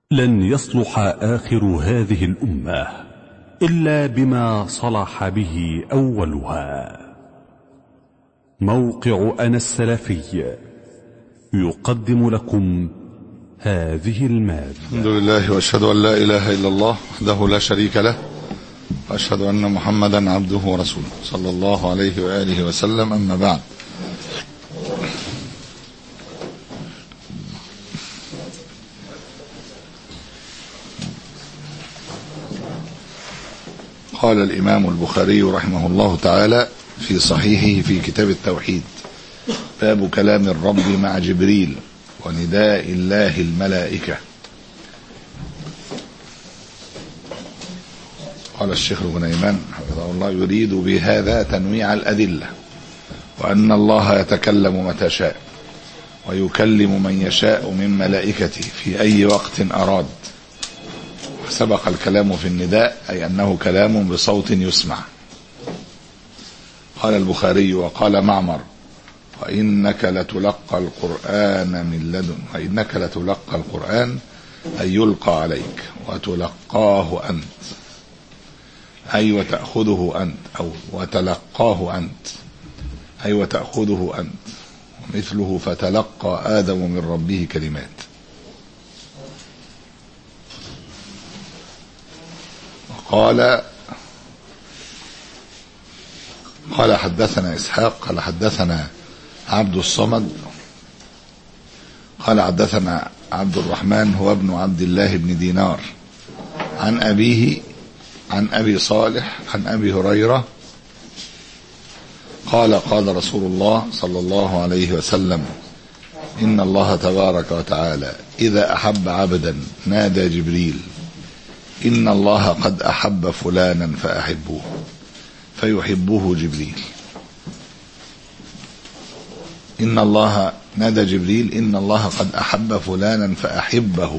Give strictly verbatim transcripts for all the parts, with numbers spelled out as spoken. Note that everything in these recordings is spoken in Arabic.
لن يصلح آخر هذه الأمة إلا بما صلح به أولها. موقع أنا السلفي يقدم لكم هذه المادة. الحمد لله وأشهد أن لا إله إلا الله وحده لا شريك له، وأشهد أن محمدا عبده ورسوله صلى الله عليه وآله وسلم. أما بعد، قال الإمام البخاري رحمه الله تعالى في صحيحه في كتاب التوحيد: باب كلام الرب مع جبريل ونداء الله الملائكة. قال الشيخ الغنيمان حفظه الله: يريد بهذا تنويع الأدلة، وأن الله يتكلم متى شاء ويكلم من يشاء من ملائكته في أي وقت أراد. سبق الكلام في النداء أي أنه كلام بصوت يسمع. قال البخاري: وقال معمر: وإنك لتلقى القرآن من لدن وإنك لتلقى القرآن أي يلقى عليك وتلقاه أنت، أي وتأخذه أنت، أو وتلقاه أنت أي وتأخذه أنت. ومثله فتلقى آدم من ربه كلمات. قال قال حدثنا إسحاق قال حدثنا عبد الصمد قال حدثنا عبد الرحمن هو ابن عبد الله بن دينار عن أبيه عن أبي صالح عن أبي هريرة قال: قال رسول الله صلى الله عليه وسلم: إن الله تبارك وتعالى إذا أحب عبدا نادى جبريل: إن الله قد أحب فلانا فأحبوه، فيحبه جبريل. إن الله نادى جبريل: إن الله قد أحب فلانا فأحبه،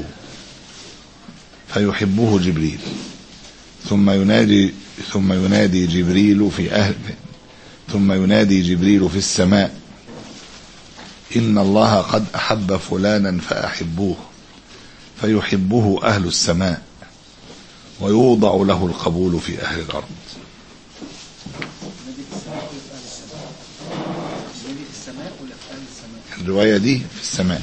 فيحبه جبريل. ثم ينادي ثم ينادي جبريل في أهل ثم ينادي جبريل في السماء: إن الله قد أحب فلانا فأحبوه، فيحبه أهل السماء، ويوضع له القبول في أهل الأرض. الرواية دي في السماء.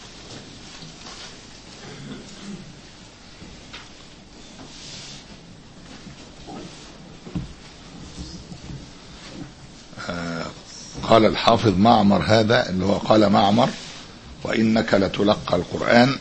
آه قال الحافظ: معمر هذا اللي هو قال معمر: وإنك لتلقى القرآن.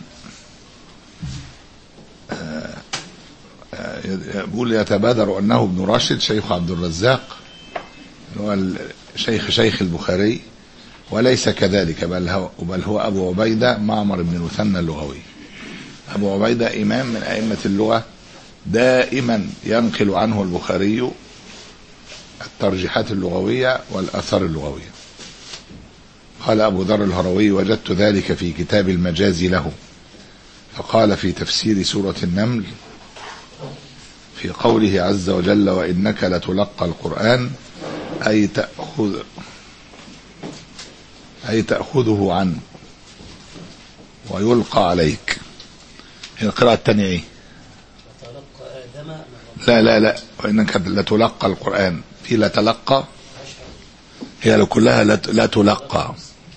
آه يقول يتبادر أنه ابن راشد شيخ عبد الرزاق هو شيخ شيخ البخاري، وليس كذلك، بل هو, بل هو أبو عبيدة معمر بن المثنى اللغوي. أبو عبيدة إمام من أئمة اللغة، دائما ينقل عنه البخاري الترجيحات اللغوية والآثار اللغوية. قال أبو ذر الهروي: وجدت ذلك في كتاب المجازي له، فقال في تفسير سورة النمل في قوله عز وجل: وإنك لتلقى القرآن أي تأخذ أي تأخذه عنه ويلقى عليك. القراءة الثانية إيه؟ لا لا لا وإنك لتلقى القرآن، في لا تلقى، هي كلها لا تلقى.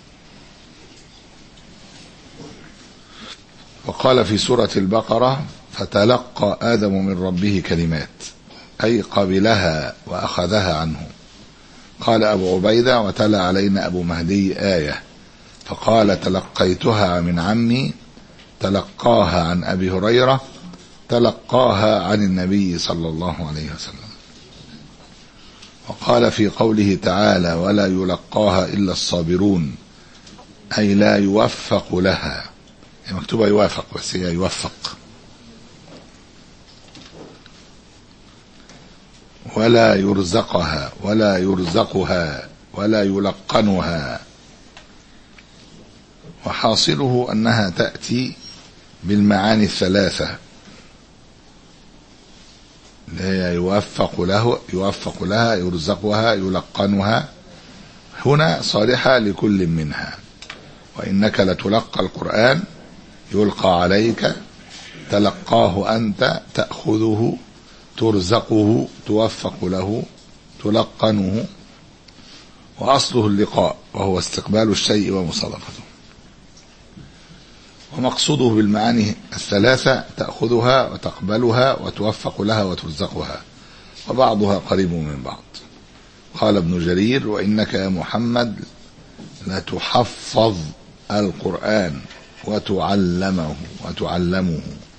وقال في سورة البقرة: فتلقى آدم من ربه كلمات، أي قبلها وأخذها عنه. قال أبو عبيدة: وتلا علينا أبو مهدي آية، فقال: تلقيتها من عمي، تلقاها عن أبي هريرة، تلقاها عن النبي صلى الله عليه وسلم. وقال في قوله تعالى: ولا يلقاها إلا الصابرون، أي لا يوفق لها. هي مكتوبة يوافق بس هي يوفق. ولا يرزقها ولا يرزقها ولا يلقنها. وحاصله أنها تأتي بالمعاني الثلاثة، هي يوفق له يوفق لها يرزقها يلقنها، هنا صالحة لكل منها. وإنك لتلقى القرآن يلقى عليك تلقاه أنت تأخذه ترزقه توفق له تلقنه. وأصله اللقاء وهو استقبال الشيء ومصادفته. ومقصوده بالمعاني الثلاثة تأخذها وتقبلها وتوفق لها وترزقها، وبعضها قريب من بعض. قال ابن جرير: وإنك يا محمد لتحفظ القرآن وتعلمه وتعلمه.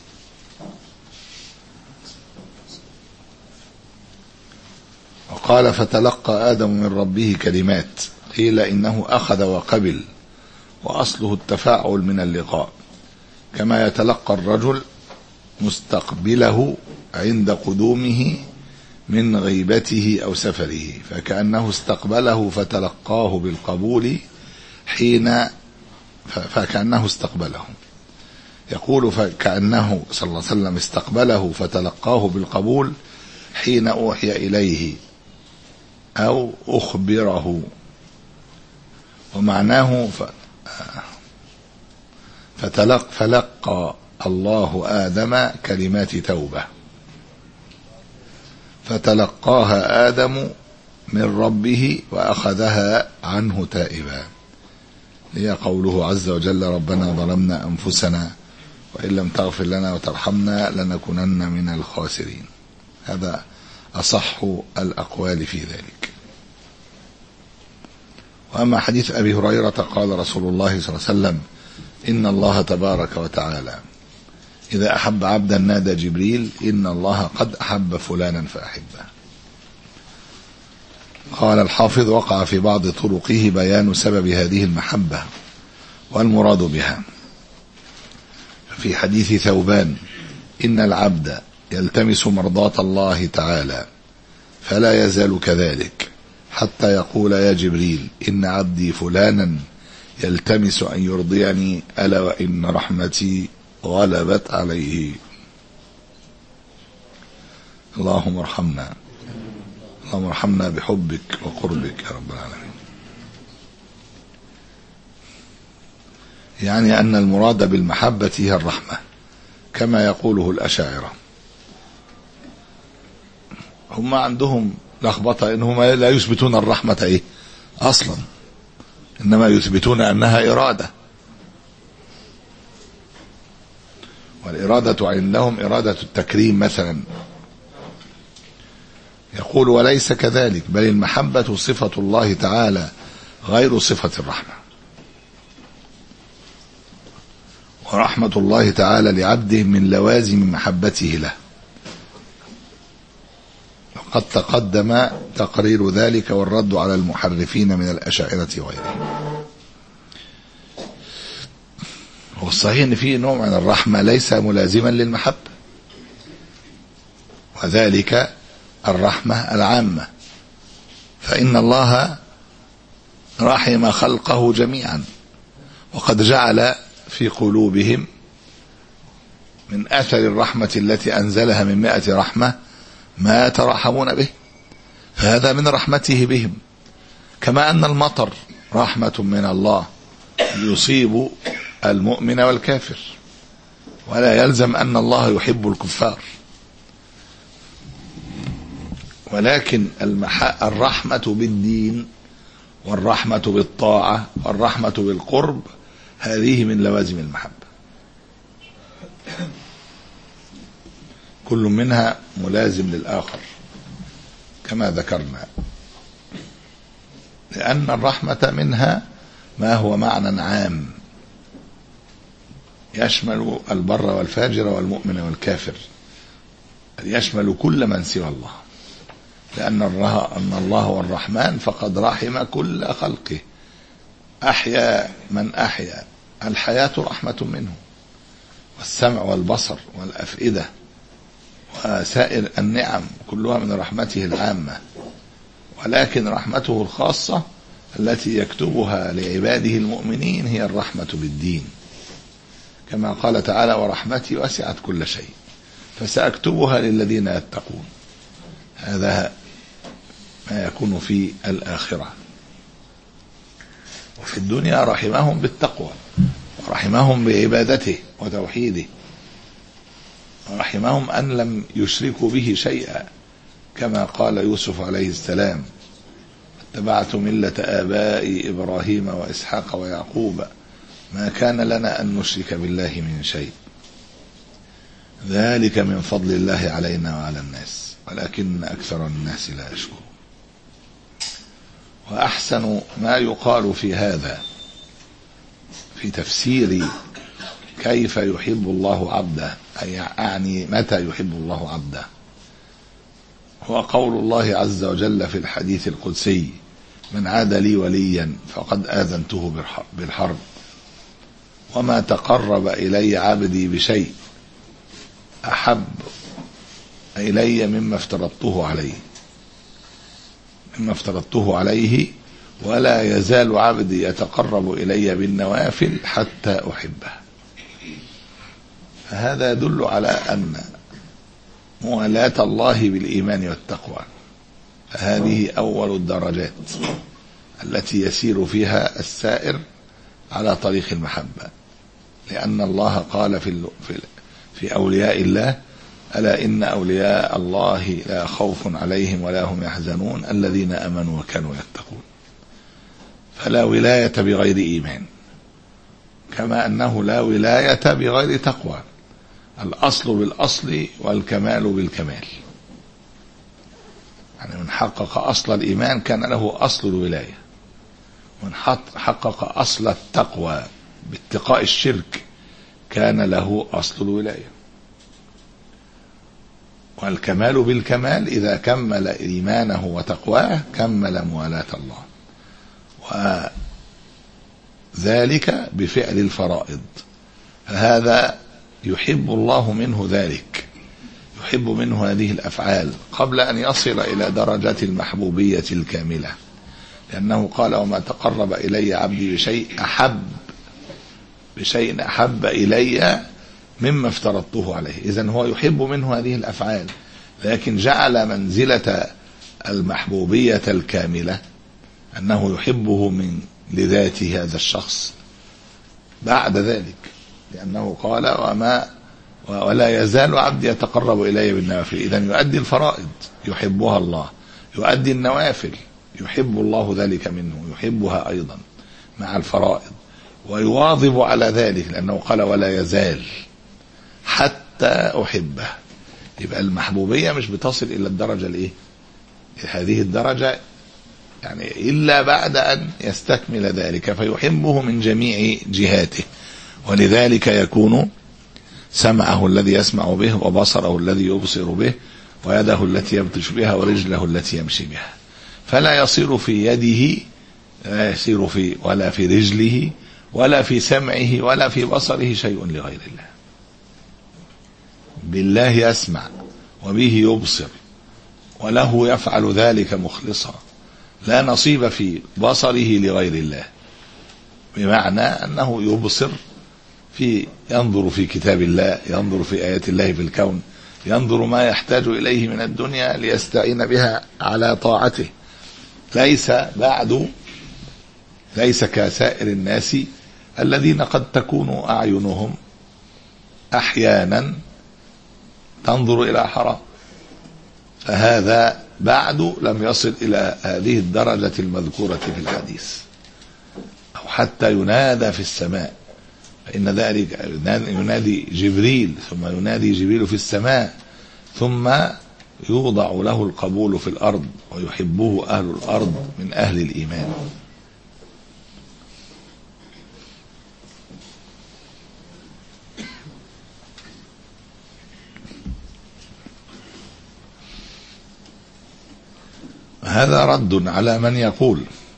وقال: فتلقى آدم من ربه كلمات. قيل إنه أخذ وقبل، وأصله التفاعل من اللقاء، كما يتلقى الرجل مستقبله عند قدومه من غيبته أو سفره، فكأنه استقبله فتلقاه بالقبول حين فكأنه استقبله. يقول: فكأنه صلى الله عليه وسلم استقبله فتلقاه بالقبول حين أوحي إليه أو أخبره. ومعناه فتلق فلقى الله آدم كلمات توبة، فتلقاها آدم من ربه وأخذها عنه تائبا. هي قوله عز وجل: ربنا ظلمنا أنفسنا وإن لم تغفر لنا وترحمنا لنكونن من الخاسرين. هذا أصح الأقوال في ذلك. وأما حديث أبي هريرة قال رسول الله صلى الله عليه وسلم: إن الله تبارك وتعالى إذا أحب عبدا نادى جبريل: إن الله قد أحب فلانا فأحبه. قال الحافظ: وقع في بعض طرقه بيان سبب هذه المحبة والمراد بها. في حديث ثوبان: إن العبد يلتمس مرضاة الله تعالى فلا يزال كذلك حتى يقول: يا جبريل إن عبدي فلانا يلتمس أن يرضيني ألا وإن رحمتي غلبت عليه. اللهم ارحمنا، اللهم ارحمنا بحبك وقربك يا رب العالمين. يعني أن المراد بالمحبة هي الرحمة كما يقوله الأشاعرة. هم عندهم لخبطة إنهم لا يثبتون الرحمة إيه أصلا، إنما يثبتون أنها إرادة، والإرادة عندهم إرادة التكريم مثلا. يقول: وليس كذلك، بل المحبة صفة الله تعالى غير صفة الرحمة. ورحمة الله تعالى لعبده من لوازم محبته له، وقد تقدم تقرير ذلك والرد على المحرفين من الأشاعرة وغيرهم. والصحيح أن فيه نوع من الرحمة ليس ملازما للمحبة، وذلك الرحمة العامة، فإن الله رحم خلقه جميعا، وقد جعل في قلوبهم من أثر الرحمة التي أنزلها من مائة رحمة ما يترحمون به، فهذا من رحمته بهم. كما أن المطر رحمة من الله يصيب المؤمن والكافر، ولا يلزم أن الله يحب الكفار، ولكن الرحمة بالدين والرحمة بالطاعة والرحمة بالقرب هذه من لوازم المحبة، كل منها ملازم للآخر كما ذكرنا، لأن الرحمة منها ما هو معنى عام يشمل البر والفاجر والمؤمن والكافر، يشمل كل من سوى الله، لأن أن الله هو الرحمن فقد رحم كل خلقه، أحيا من أحيا، الحياة رحمة منه، والسمع والبصر والأفئدة وسائر النعم كلها من رحمته العامة، ولكن رحمته الخاصة التي يكتبها لعباده المؤمنين هي الرحمة بالدين، كما قال تعالى: ورحمتي وسعت كل شيء فسأكتبها للذين يتقون. هذا ما يكون في الآخرة. وفي الدنيا رحمهم بالتقوى ورحمهم بعبادته وتوحيده، رحمهم أن لم يشركوا به شيئا، كما قال يوسف عليه السلام: اتبعت ملة آبائي إبراهيم وإسحاق ويعقوب ما كان لنا أن نشرك بالله من شيء، ذلك من فضل الله علينا وعلى الناس ولكن أكثر الناس لا يشكرون. وأحسن ما يقال في هذا في تفسير كيف يحب الله عبده، أي أعني متى يحب الله عبده، هو قول الله عز وجل في الحديث القدسي: من عاد لي وليا فقد آذنته بالحرب، وما تقرب إلي عبدي بشيء أحب إلي مما افترضته عليه مما افترضته عليه ولا يزال عبدي يتقرب إلي بالنوافل حتى أحبه. فهذا يدل على أن موالاة الله بالإيمان والتقوى فهذه أول الدرجات التي يسير فيها السائر على طريق المحبة، لأن الله قال في في أولياء الله: ألا إن أولياء الله لا خوف عليهم ولا هم يحزنون الذين آمنوا وكانوا يتقون. فلا ولاية بغير إيمان، كما أنه لا ولاية بغير تقوى. الأصل بالأصل والكمال بالكمال، يعني من حقق أصل الإيمان كان له أصل الولاية، ومن حقق أصل التقوى باتقاء الشرك كان له أصل الولاية. والكمال بالكمال إذا كمل إيمانه وتقواه كمل موالاة الله، وذلك بفعل الفرائض. فهذا يحب الله منه ذلك، يحب منه هذه الأفعال قبل أن يصل إلى درجة المحبوبية الكاملة، لأنه قال: وما تقرب إلي عبدي بشيء أحب بشيء أحب إلي مما افترضته عليه. إذن هو يحب منه هذه الأفعال، لكن جعل منزلة المحبوبية الكاملة أنه يحبه من لذات هذا الشخص بعد ذلك، لأنه قال: وما ولا يزال عبدي يتقرب إلي بالنوافل. إذن يؤدي الفرائض يحبها الله، يؤدي النوافل يحب الله ذلك منه، يحبها أيضا مع الفرائض، ويواظب على ذلك، لأنه قال: ولا يزال حتى أحبه. يبقى المحبوبية مش بتصل إلى الدرجة الإيه؟ هذه الدرجة يعني إلا بعد أن يستكمل ذلك، فيحبه من جميع جهاته. ولذلك يكون سمعه الذي يسمع به، وبصره الذي يبصر به، ويده التي يبطش بها، ورجله التي يمشي بها. فلا يصير في يده، لا يصير في ولا في رجله ولا في سمعه ولا في بصره شيء لغير الله. بالله يسمع وبه يبصر وله يفعل ذلك مخلصا، لا نصيب في بصره لغير الله، بمعنى أنه يبصر في ينظر في كتاب الله، ينظر في آيات الله في الكون، ينظر ما يحتاج إليه من الدنيا ليستعين بها على طاعته، ليس بعد ليس كسائر الناس الذين قد تكون أعينهم أحيانا تنظر إلى حرام، فهذا بعد لم يصل إلى هذه الدرجة المذكورة في الحديث، أو حتى ينادى في السماء، فإن ذلك ينادي جبريل، ثم ينادي جبريل في السماء، ثم يوضع له القبول في الأرض، ويحبه أهل الأرض من أهل الإيمان. هذا رد على من يقول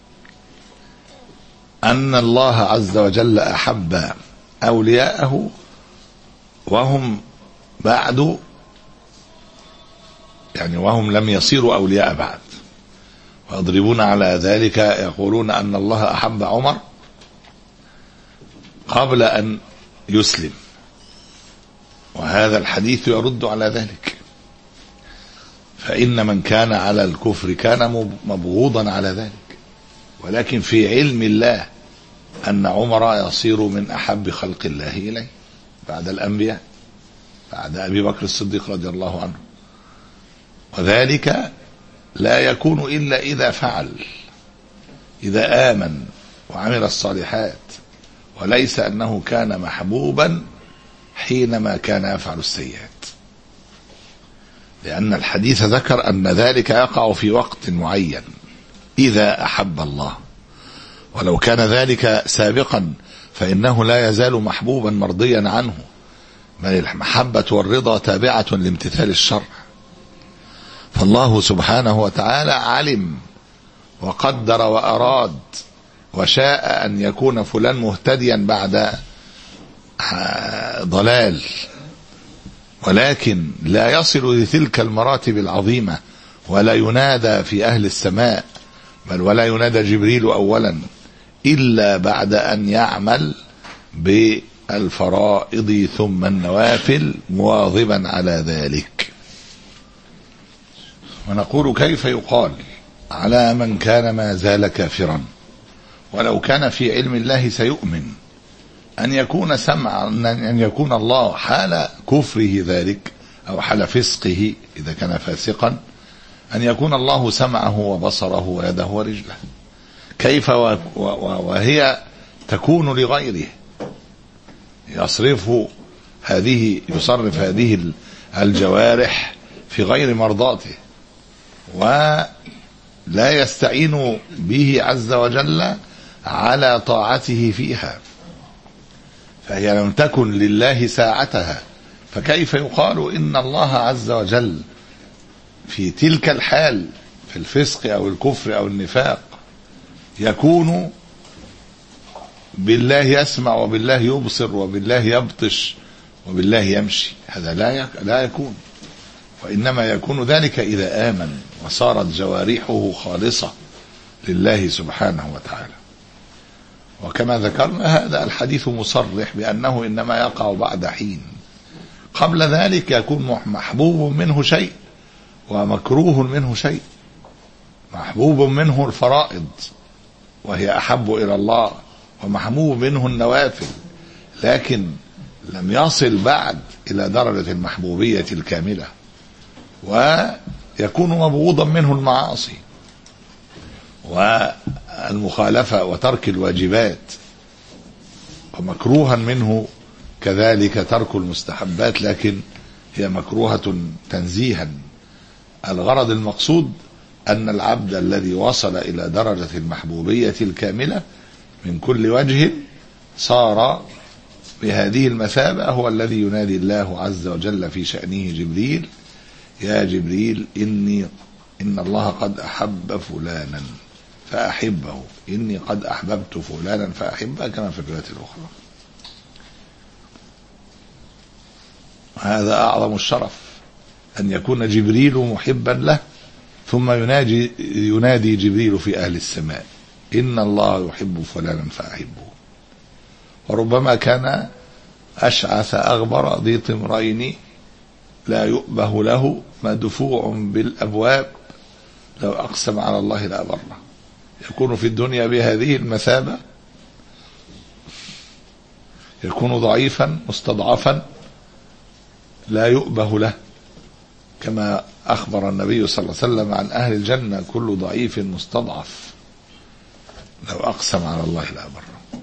أن الله عز وجل أحب أولياءه وهم بعد، يعني وهم لم يصيروا أولياء بعد، ويضربون على ذلك، يقولون أن الله أحب عمر قبل أن يسلم، وهذا الحديث يرد على ذلك، فإن من كان على الكفر كان مبغوضا على ذلك، ولكن في علم الله أن عمر يصير من أحب خلق الله إليه بعد الأنبياء بعد أبي بكر الصديق رضي الله عنه. وذلك لا يكون إلا إذا فعل، إذا آمن وعمل الصالحات، وليس أنه كان محبوبا حينما كان يفعل السيئات، لأن الحديث ذكر أن ذلك يقع في وقت معين إذا أحب الله، ولو كان ذلك سابقا فإنه لا يزال محبوبا مرضيا عنه، بل المحبة والرضا تابعة لامتثال الشرع. فالله سبحانه وتعالى علم وقدر وأراد وشاء أن يكون فلان مهتديا بعد ضلال، ولكن لا يصل لتلك المراتب العظيمة، ولا ينادى في أهل السماء، بل ولا ينادى جبريل أولا إلا بعد أن يعمل بالفرائض ثم النوافل مواظبا على ذلك. ونقول كيف يقال على من كان ما زال كافرا ولو كان في علم الله سيؤمن أن يكون سمع أن يكون الله حال كفره ذلك أو حال فسقه إذا كان فاسقا، أن يكون الله سمعه وبصره ويده ورجله، كيف وهي تكون لغيره، يصرف هذه يصرف هذه الجوارح في غير مرضاته، ولا يستعين به عز وجل على طاعته فيها، فهي لم تكن لله ساعتها، فكيف يقال إن الله عز وجل في تلك الحال في الفسق أو الكفر أو النفاق يكون بالله يسمع وبالله يبصر وبالله يبطش وبالله يمشي؟ هذا لا لا يكون، وإنما يكون ذلك إذا آمن وصارت جوارحه خالصة لله سبحانه وتعالى. وكما ذكرنا هذا الحديث مصرح بأنه إنما يقع بعد حين، قبل ذلك يكون محبوب منه شيء ومكروه منه شيء. محبوب منه الفرائض وهي أحب إلى الله، ومحبوب منه النوافل، لكن لم يصل بعد إلى درجة المحبوبية الكاملة. ويكون مبغوضا منه المعاصي والمخالفة وترك الواجبات، ومكروها منه كذلك ترك المستحبات، لكن هي مكروهة تنزيها. الغرض المقصود أن العبد الذي وصل إلى درجة المحبوبية الكاملة من كل وجه صار بهذه المثابة هو الذي ينادي الله عز وجل في شأنه جبريل: يا جبريل إني إن الله قد أحب فلانا فأحبه، إني قد أحببت فلانا فأحبه، كما في الروايات الأخرى. هذا أعظم الشرف، أن يكون جبريل محبا له، ثم ينادي ينادي جبريل في أهل السماء: إن الله يحب فلانا فأحبه. وربما كان أشعث أغبر ذي طمرين لا يؤبه له مدفوع بالأبواب لو أقسم على الله لأبره. يكون في الدنيا بهذه المثابة، يكون ضعيفا مستضعفا لا يؤبه له، كما أخبر النبي صلى الله عليه وسلم عن أهل الجنة: كل ضعيف مستضعف لو أقسم على الله لأبره.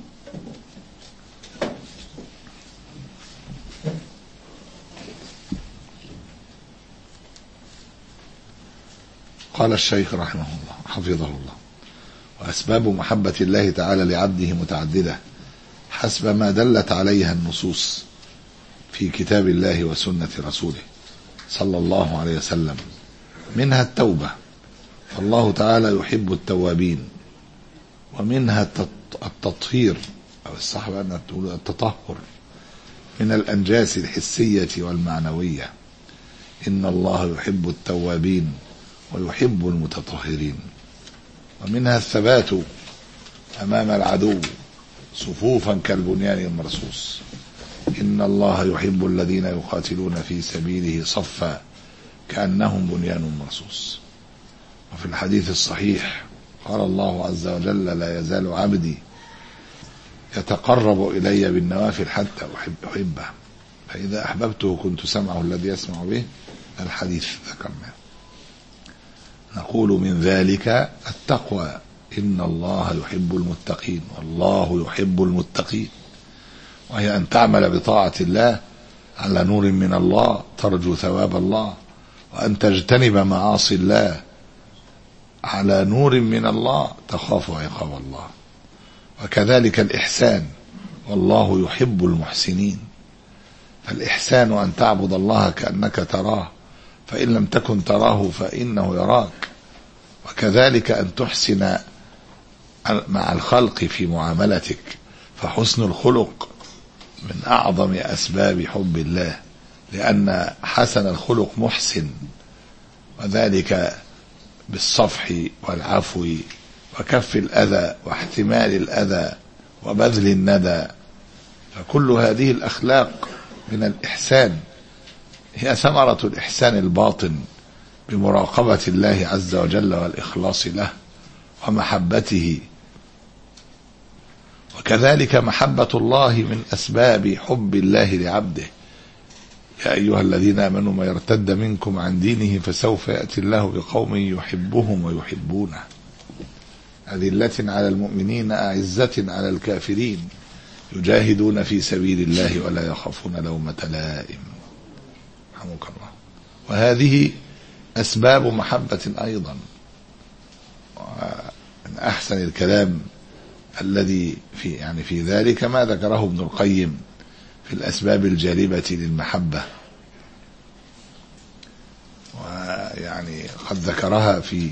قال الشيخ رحمه الله حفظه الله: وأسباب محبة الله تعالى لعبده متعددة حسب ما دلت عليها النصوص في كتاب الله وسنة رسوله صلى الله عليه وسلم، منها التوبة، فالله تعالى يحب التوابين، ومنها التطهير أو الصح أن تقول التطهر من الأنجاس الحسية والمعنوية، إن الله يحب التوابين ويحب المتطهرين. ومنها الثبات أمام العدو صفوفا كالبنيان المرصوص، إن الله يحب الذين يقاتلون في سبيله صفا كأنهم بنيان مرصوص. وفي الحديث الصحيح قال الله عز وجل: لا يزال عبدي يتقرب إلي بالنوافل حتى أحب أحبه، فإذا أحببته كنت سمعه الذي يسمع به، الحديث ذكرناه. نقول من ذلك التقوى، إن الله يحب المتقين، والله يحب المتقين، وهي أن تعمل بطاعة الله على نور من الله ترجو ثواب الله، وأن تجتنب معاصي الله على نور من الله تخاف عقاب الله. وكذلك الإحسان، والله يحب المحسنين. فالإحسان أن تعبد الله كأنك تراه، فإن لم تكن تراه فإنه يراك. وكذلك أن تحسن مع الخلق في معاملتك، فحسن الخلق من أعظم أسباب حب الله، لأن حسن الخلق محسن، وذلك بالصفح والعفو وكف الأذى واحتمال الأذى وبذل الندى. فكل هذه الأخلاق من الإحسان، هي ثمرة الإحسان الباطن بمراقبة الله عز وجل والإخلاص له ومحبته. وكذلك محبة الله من أسباب حب الله لعبده. يا أيها الذين آمنوا ما يرتد منكم عن دينه فسوف يأتي الله بقوم يحبهم ويحبونه، أذلة على المؤمنين أعزة على الكافرين يجاهدون في سبيل الله ولا يخافون لومة لائم. رحمك الله. وهذه أسباب محبة أيضا. من أحسن الكلام الذي في يعني في ذلك ما ذكره ابن القيم في الأسباب الجالبة للمحبة، ويعني قد ذكرها في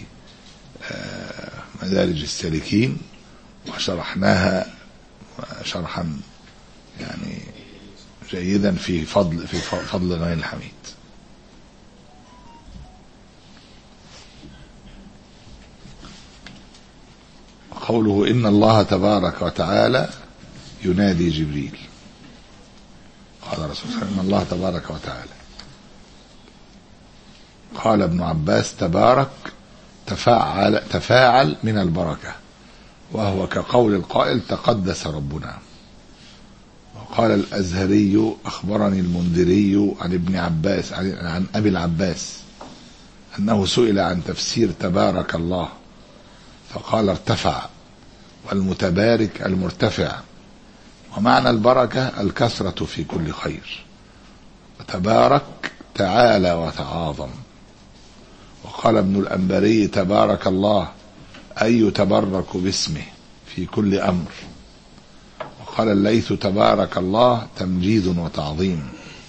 مدارج السالكين وشرحناها شرحا يعني جيدا في فضل في فضل غير الحميد. قوله إن الله تبارك وتعالى ينادي جبريل. قال رسول الله إن الله تبارك وتعالى. قال ابن عباس تبارك تفاعل, تفاعل من البركة، وهو كقول القائل تقدس ربنا. وقال الأزهري أخبرني المنذري عن ابن عباس عن أبي العباس أنه سئل عن تفسير تبارك الله فقال ارتفع، والمتبارك المرتفع، ومعنى البركة الكثرة في كل خير. وتبارك تعالى وتعاظم. وقال ابن الأنباري تبارك الله أي يتبرك باسمه في كل أمر. وقال الليث تبارك الله تمجيد وتعظيم.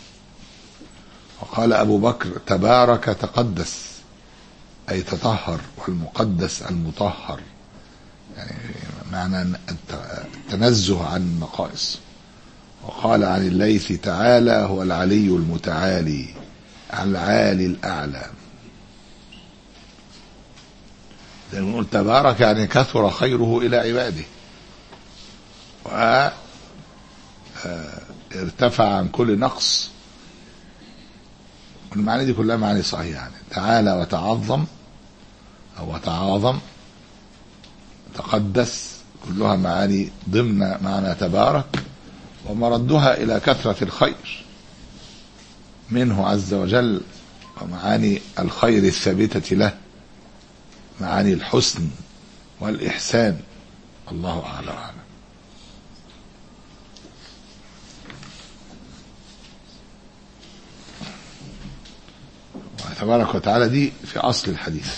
وقال أبو بكر تبارك تقدس أي تطهر، والمقدس المطهر، يعني معنى التنزه عن النقائص. وقال عن الليث تعالى هو العلي المتعالي العالي الأعلى. زي ما نقول تبارك يعني كثر خيره إلى عباده، وارتفع عن كل نقص. المعاني دي كلها معاني صحيحة. يعني تعالى وتعظم أو تعاظم تقدس، كلها معاني ضمن معنى تبارك، ومردها إلى كثرة الخير منه عز وجل، ومعاني الخير الثابتة له، معاني الحسن والإحسان. الله أعلى وأعلم. تبارك وتعالى دي في أصل الحديث.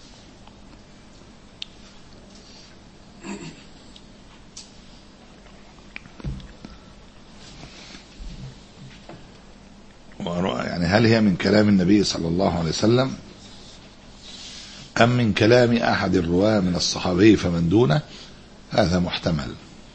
يعني هل هي من كلام النبي صلى الله عليه وسلم أم من كلام أحد الرواة من الصحابي فمن دونه؟ هذا محتمل.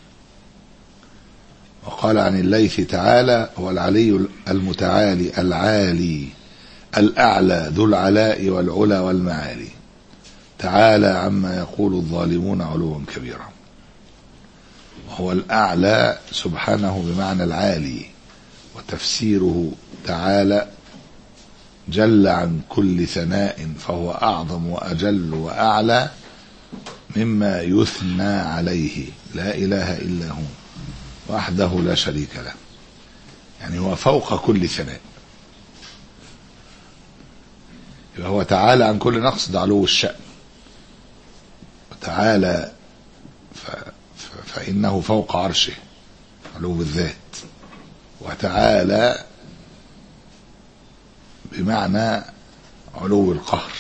وقال عن الليث تعالى هو العلي المتعالي العالي الأعلى ذو العلاء والعلا والمعالي، تعالى عما يقول الظالمون علوا كبيرا. وهو الأعلى سبحانه بمعنى العالي، وتفسيره تعالى جل عن كل ثناء، فهو أعظم وأجل وأعلى مما يثنى عليه، لا إله إلا هو وحده لا شريك له. يعني هو فوق كل ثناء، يبقى هو تعالى عن كل نقص، ده علو الشأن. وتعالى ف... ف... فإنه فوق عرشه، علو الذات. وتعالى بمعنى علو القهر.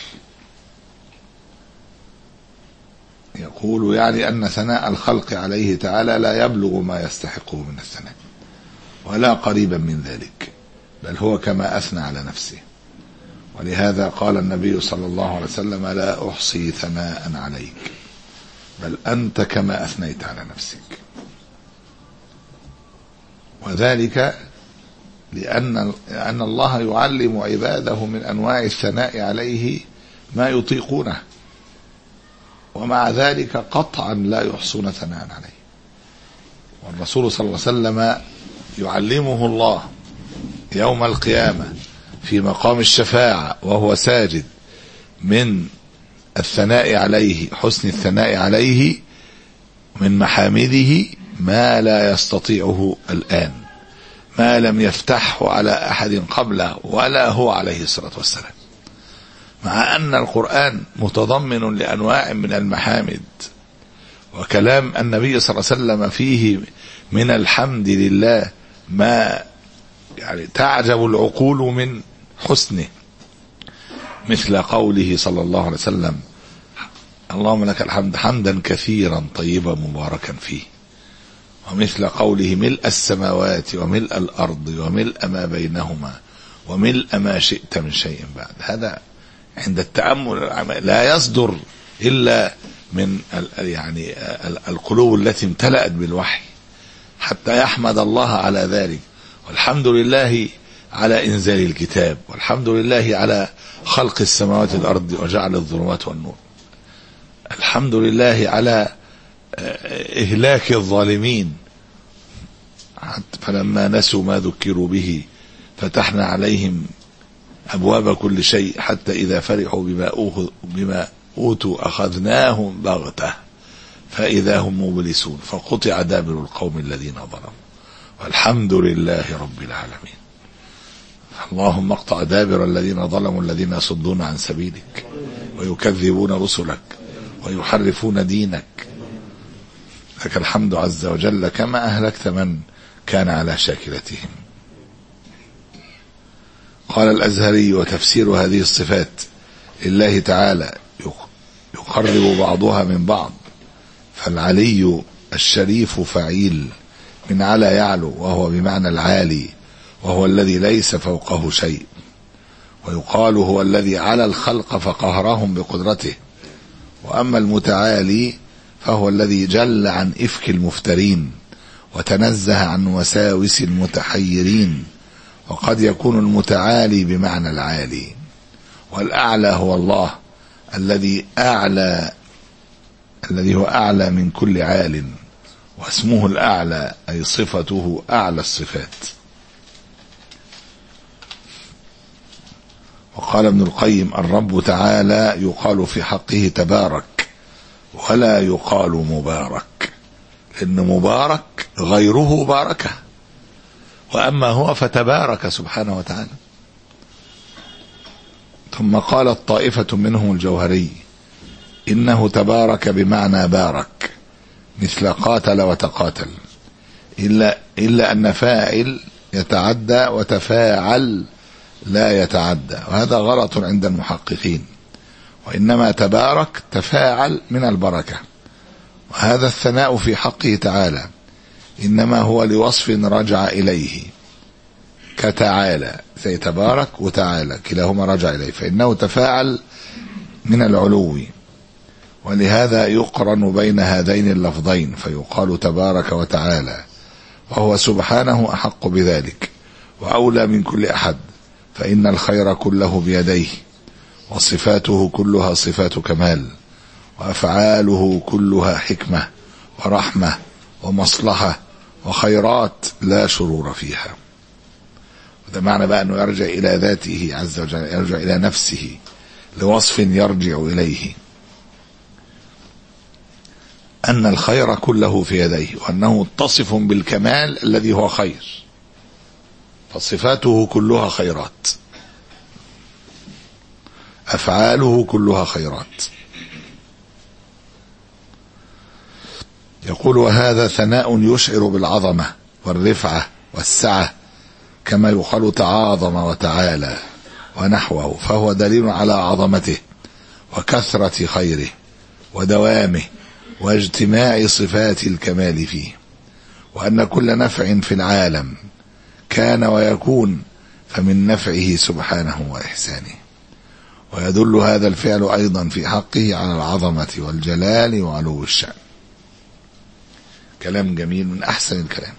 يقول يعني أن ثناء الخلق عليه تعالى لا يبلغ ما يستحقه من الثناء ولا قريبا من ذلك، بل هو كما أثنى على نفسه. ولهذا قال النبي صلى الله عليه وسلم: لا أحصي ثناء عليك بل أنت كما أثنيت على نفسك. وذلك لأن لأن الله يعلم عباده من أنواع الثناء عليه ما يطيقونه، ومع ذلك قطعا لا يحصون ثناء عليه. والرسول صلى الله عليه وسلم يعلمه الله يوم القيامة في مقام الشفاعة وهو ساجد من الثناء عليه، حسن الثناء عليه، من محامده ما لا يستطيعه الآن، ما لم يفتحه على أحد قبله ولا هو عليه الصلاة والسلام. مع أن القرآن متضمن لأنواع من المحامد، وكلام النبي صلى الله عليه وسلم فيه من الحمد لله ما يعني تعجب العقول من حسنه، مثل قوله صلى الله عليه وسلم: اللهم لك الحمد حمدا كثيرا طيبا مباركا فيه. ومثل قوله: ملء السماوات وملء الأرض وملء ما بينهما وملء ما شئت من شيء بعد. هذا عند التأمل لا يصدر إلا من يعني القلوب التي امتلأت بالوحي، حتى يحمد الله على ذلك. والحمد لله على إنزال الكتاب، والحمد لله على خلق السماوات والأرض وجعل الظلمات والنور، الحمد لله على إهلاك الظالمين، فلما نسوا ما ذكروا به فتحنا عليهم أبواب كل شيء حتى إذا فرحوا بما, بما أوتوا أخذناهم بغتة فإذا هم مبلسون فقطع دابر القوم الذين ظلموا والحمد لله رب العالمين. اللهم اقطع دابر الذين ظلموا الذين يصدون عن سبيلك ويكذبون رسلك ويحرفون دينك، لك الحمد عز وجل كما أهلكت من كان على شاكلتهم. قال الأزهري: وتفسير هذه الصفات لله تعالى يقرب بعضها من بعض، فالعلي الشريف فعيل من على يعلو، وهو بمعنى العالي، وهو الذي ليس فوقه شيء. ويقال هو الذي على الخلق فقهرهم بقدرته. وأما المتعالي فهو الذي جل عن إفك المفترين وتنزه عن وساوس المتحيرين. وقد يكون المتعالي بمعنى العالي. والأعلى هو الله الذي أعلى الذي هو أعلى من كل عال، واسمه الأعلى أي صفته أعلى الصفات. وقال ابن القيم: الرب تعالى يقال في حقه تبارك ولا يقال مبارك، لأن مبارك غيره باركه، وأما هو فتبارك سبحانه وتعالى. ثم قالت طائفة منهم الجوهري: إنه تبارك بمعنى بارك، مثل قاتل وتقاتل، إلا, إلا أن فاعل يتعدى وتفاعل لا يتعدى، وهذا غلط عند المحققين. وإنما تبارك تفاعل من البركة. وهذا الثناء في حقه تعالى إنما هو لوصف رجع إليه، كتعالى، زي تبارك وتعالى كلاهما رجع إليه، فإنه تفاعل من العلو. ولهذا يقرن بين هذين اللفظين فيقال تبارك وتعالى، وهو سبحانه أحق بذلك وأولى من كل أحد، فإن الخير كله بيديه، وصفاته كلها صفات كمال، وأفعاله كلها حكمة ورحمة ومصلحة وخيرات لا شرور فيها. وده معنى بقى أنه يرجع إلى ذاته عز وجل، يرجع إلى نفسه لوصف يرجع إليه، أن الخير كله في يديه، وأنه متصف بالكمال الذي هو خير. فصفاته كلها خيرات، أفعاله كلها خيرات. يقول: وهذا ثناء يشعر بالعظمة والرفعة والسعة، كما يقال تعاظم وتعالى ونحوه، فهو دليل على عظمته وكثرة خيره ودوامه واجتماع صفات الكمال فيه، وأن كل نفع في العالم كان ويكون فمن نفعه سبحانه وإحسانه. ويدل هذا الفعل أيضا في حقه على العظمة والجلال وعلو الشأن. كلام جميل من أحسن الكلام.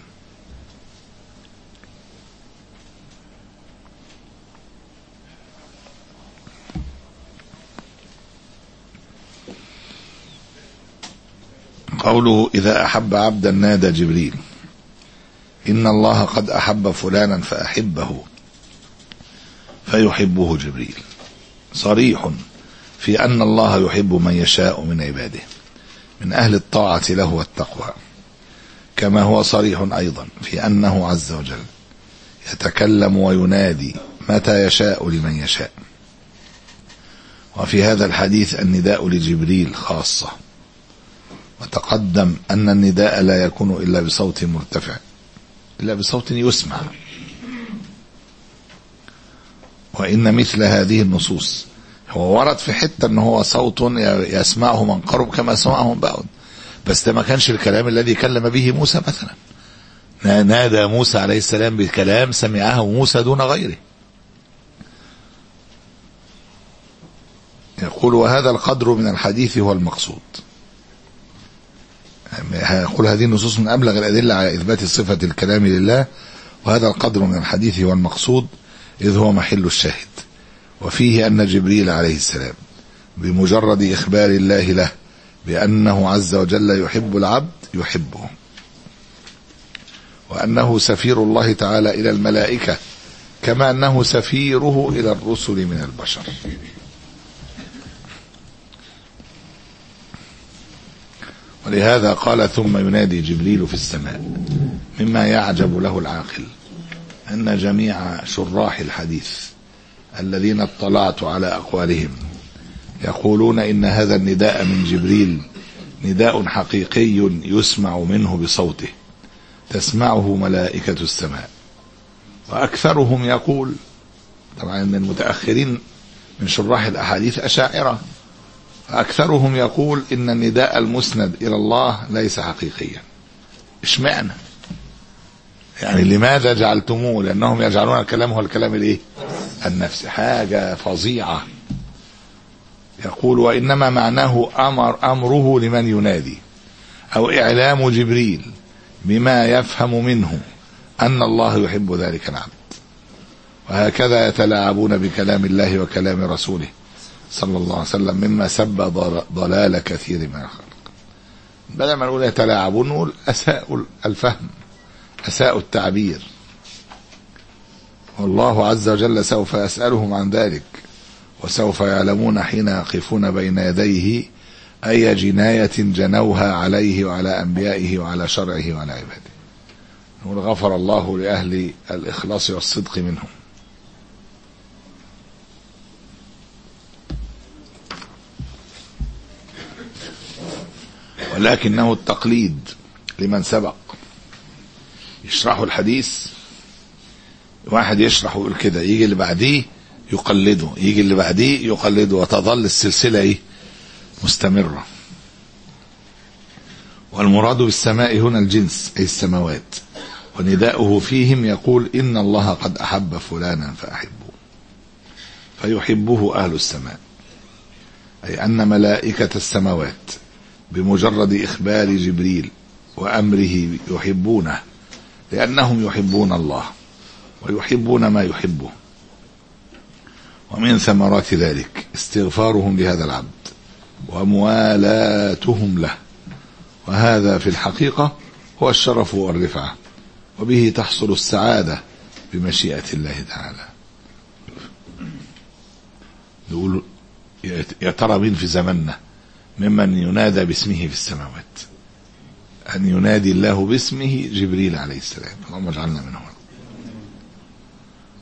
قوله: إذا أحب عبدا نادى جبريل إن الله قد أحب فلانا فأحبه فيحبه جبريل، صريح في أن الله يحب من يشاء من عباده من أهل الطاعة له والتقوى، كما هو صريح أيضا في أنه عز وجل يتكلم وينادي متى يشاء لمن يشاء. وفي هذا الحديث النداء لجبريل خاصة، وتقدم أن النداء لا يكون إلا بصوت مرتفع، إلا بصوت يسمع. وإن مثل هذه النصوص هو ورد في حتة أنه هو صوت يسمعه من قرب كما سمعه من بعد، بس ده ما كانش الكلام الذي كلم به موسى مثلا. نادى موسى عليه السلام بكلام سمعه موسى دون غيره. يقول: وهذا القدر من الحديث هو المقصود. يقول: هذه النصوص من أبلغ الأدلة على إثبات صفة الكلام لله، وهذا القدر من الحديث هو المقصود، إذ هو محل الشاهد. وفيه أن جبريل عليه السلام بمجرد إخبار الله له بأنه عز وجل يحب العبد يحبه، وأنه سفير الله تعالى إلى الملائكة كما أنه سفيره إلى الرسل من البشر. ولهذا قال: ثم ينادي جبريل في السماء. مما يعجب له العاقل أن جميع شراح الحديث الذين اطلعت على أقوالهم يقولون إن هذا النداء من جبريل نداء حقيقي يسمع منه بصوته تسمعه ملائكة السماء. وأكثرهم يقول، طبعا من المتأخرين من شراح الأحاديث أشاعرة، أكثرهم يقول إن النداء المسند إلى الله ليس حقيقيا. اشمعنى؟ يعني لماذا جعلتموه؟ لأنهم يجعلون الكلام هو الكلام الايه؟ النفسي، حاجة فظيعة. يقول: وإنما معناه أمر أمره لمن ينادي، أو إعلام جبريل بما يفهم منه أن الله يحب ذلك العبد. وهكذا يتلاعبون بكلام الله وكلام رسوله صلى الله عليه وسلم، مما سبب ضلال كثير من الخلق. بدل ما نقول يتلاعبون نقول أساءوا الفهم، أساءوا التعبير. والله عز وجل سوف يسألهم عن ذلك، وسوف يعلمون حين يقفون بين يديه أي جناية جنوها عليه وعلى أنبيائه وعلى شرعه وعلى عباده. نقول: غفر الله لأهل الإخلاص والصدق منهم. ولكنه التقليد لمن سبق. يشرحوا الحديث، واحد يشرح ويقول كده، يجي اللي بعديه يقلده، يجي اللي بعديه يقلده، وتظل السلسلة ايه؟ مستمرة. والمراد بالسماء هنا الجنس أي السماوات، ونداؤه فيهم يقول: إن الله قد أحب فلانا فأحبه، فيحبه أهل السماء، أي أن ملائكة السماوات بمجرد إخبار جبريل وأمره يحبونه، لأنهم يحبون الله ويحبون ما يحبه. ومن ثمرات ذلك استغفارهم لهذا العبد وموالاتهم له، وهذا في الحقيقة هو الشرف والرفعة، وبه تحصل السعادة بمشيئة الله تعالى. نقول: يا ترى مين في زمننا ممن ينادى باسمه في السماوات؟ أن ينادي الله باسمه جبريل عليه السلام، اللهم اجعلنا منهم.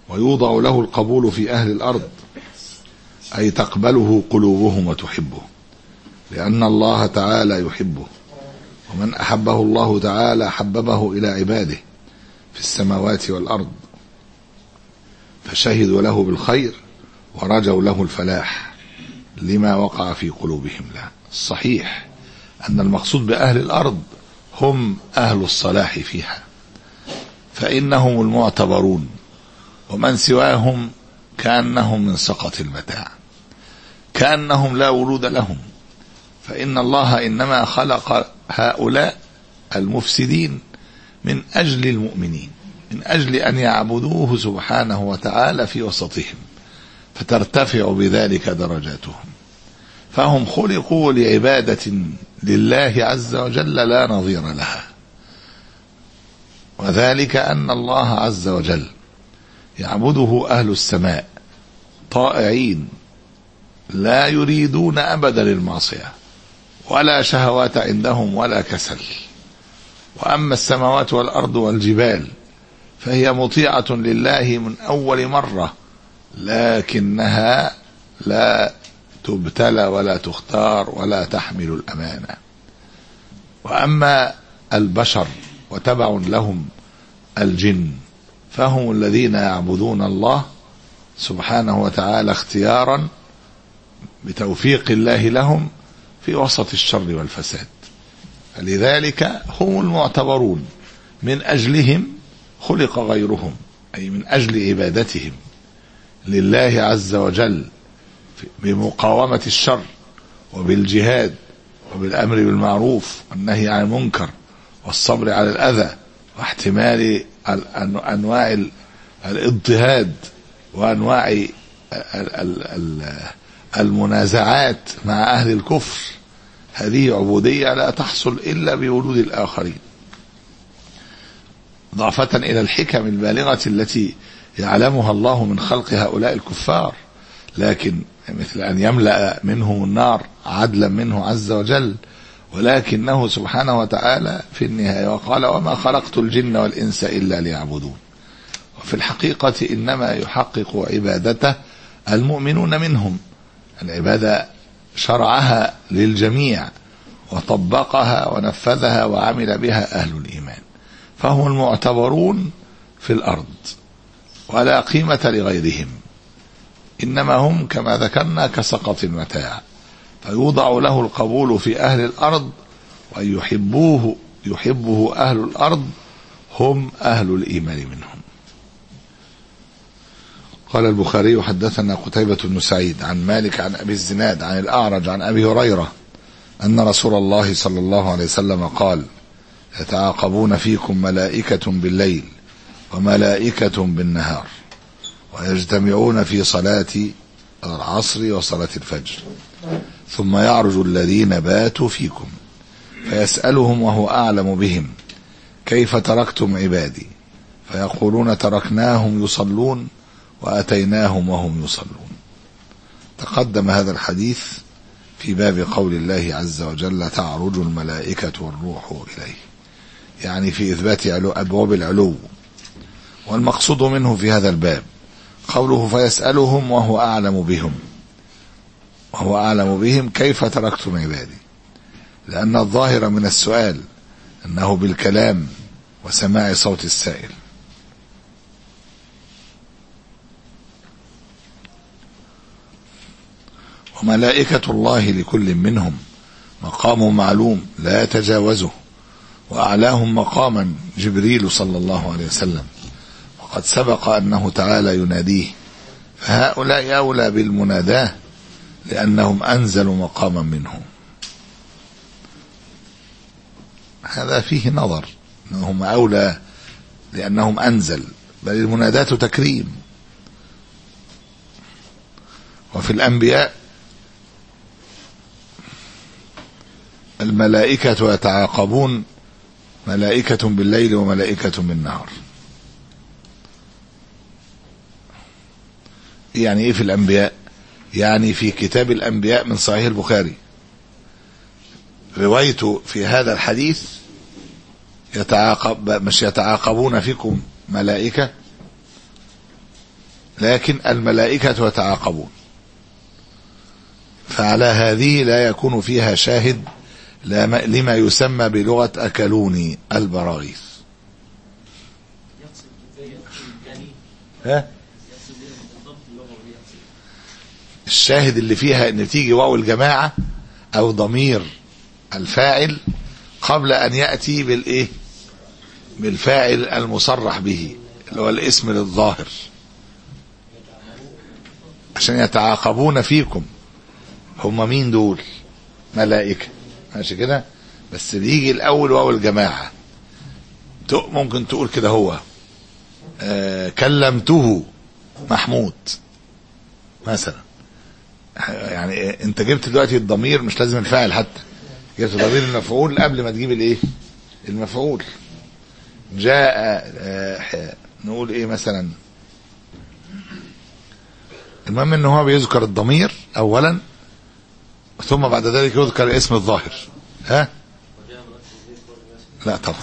ويوضع له القبول في أهل الأرض، أي تقبله قلوبهم وتحبه، لأن الله تعالى يحبه، ومن أحبه الله تعالى حببه إلى عباده في السماوات والأرض، فشهدوا له بالخير ورجوا له الفلاح لما وقع في قلوبهم له. الصحيح أن المقصود بأهل الأرض هم أهل الصلاح فيها، فإنهم المعتبرون، ومن سواهم كأنهم من سقط المتاع، كأنهم لا ولود لهم، فإن الله إنما خلق هؤلاء المفسدين من أجل المؤمنين، من أجل أن يعبدوه سبحانه وتعالى في وسطهم، فترتفع بذلك درجاتهم، فهم خلقوا لعبادة لله عز وجل لا نظير لها. وذلك أن الله عز وجل يعبده أهل السماء طائعين لا يريدون أبدا المعصية ولا شهوات عندهم ولا كسل. وأما السماوات والأرض والجبال فهي مطيعة لله من أول مرة، لكنها لا تبتلى ولا تختار ولا تحمل الأمانة. وأما البشر وتبع لهم الجن فهم الذين يعبدون الله سبحانه وتعالى اختيارا بتوفيق الله لهم في وسط الشر والفساد، فلذلك هم المعتبرون، من أجلهم خلق غيرهم، أي من أجل عبادتهم لله عز وجل بمقاومة الشر وبالجهاد وبالأمر بالمعروف والنهي عن المنكر والصبر على الأذى واحتمال أنواع الاضطهاد وأنواع المنازعات مع أهل الكفر. هذه عبودية لا تحصل إلا بوجود الآخرين، ضافة إلى الحكم البالغة التي يعلمها الله من خلق هؤلاء الكفار، لكن مثل أن يملأ منهم النار عدلا منه عز وجل، ولكنه سبحانه وتعالى في النهاية وقال وما خلقت الجن والإنس إلا ليعبدون. وفي الحقيقة إنما يحقق عبادته المؤمنون منهم، العبادة شرعها للجميع وطبقها ونفذها وعمل بها أهل الإيمان، فهم المعتبرون في الأرض ولا قيمة لغيرهم، إنما هم كما ذكرنا كسقط المتاع، فيوضع له القبول في أهل الأرض وأن يحبوه يحبه أهل الأرض هم أهل الإيمان منهم. قال البخاري حدثنا قتيبة بن سعيد عن مالك عن أبي الزناد عن الأعرج عن أبي هريرة أن رسول الله صلى الله عليه وسلم قال يتعاقبون فيكم ملائكة بالليل وملائكة بالنهار ويجتمعون في صلاة العصر وصلاة الفجر، ثم يعرج الذين باتوا فيكم فيسألهم وهو أعلم بهم كيف تركتم عبادي، فيقولون تركناهم يصلون وأتيناهم وهم يصلون. تقدم هذا الحديث في باب قول الله عز وجل تعرج الملائكة والروح إليه، يعني في إثبات أبواب العلو، والمقصود منه في هذا الباب قوله فيسألهم وهو أعلم بهم، وهو أعلم بهم كيف تركتم عبادي، لأن الظاهر من السؤال أنه بالكلام وسماع صوت السائل. وملائكة الله لكل منهم مقام معلوم لا يتجاوزه، وأعلاهم مقاما جبريل صلى الله عليه وسلم، وقد سبق أنه تعالى يناديه، فهؤلاء أولى بالمناداه لأنهم أنزلوا مقاما منه. هذا فيه نظر، أنهم أولى لأنهم أنزل، بل المناداة تكريم. وفي الأنبياء الملائكة يتعاقبون، ملائكة بالليل وملائكة بالنهار. يعني ايه في الأنبياء؟ يعني في كتاب الأنبياء من صحيح البخاري روايته في هذا الحديث يتعاقب، مش يتعاقبون فيكم ملائكة، لكن الملائكة يتعاقبون، فعلى هذه لا يكون فيها شاهد لما يسمى بلغة أكلوني البراغيث. ها؟ الشاهد اللي فيها ان تيجي واو الجماعة او ضمير الفاعل قبل ان يأتي بالايه، بالفاعل المصرح به اللي هو الاسم للظاهر، عشان يتعاقبون فيكم. هم مين دول؟ ملائكة، ماشي كده، بس بيجي الاول واو الجماعة. ممكن تقول كده هو آه كلمته محمود مثلا، يعني انت جبت دلوقتي الضمير مش لازم الفاعل، حتى جبت ضمير المفعول قبل ما تجيب الايه، المفعول. جاء آه نقول ايه مثلا، المهم ان هو بيذكر الضمير اولا ثم بعد ذلك يذكر اسم الظاهر. ها؟ لا طبعا،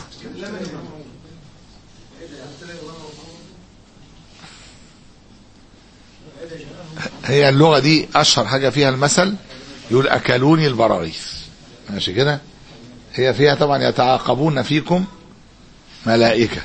هي اللغة دي اشهر حاجة فيها المثل، يقول اكلوني البراغيث، ماشي كده. هي فيها طبعا يتعاقبون فيكم ملائكة.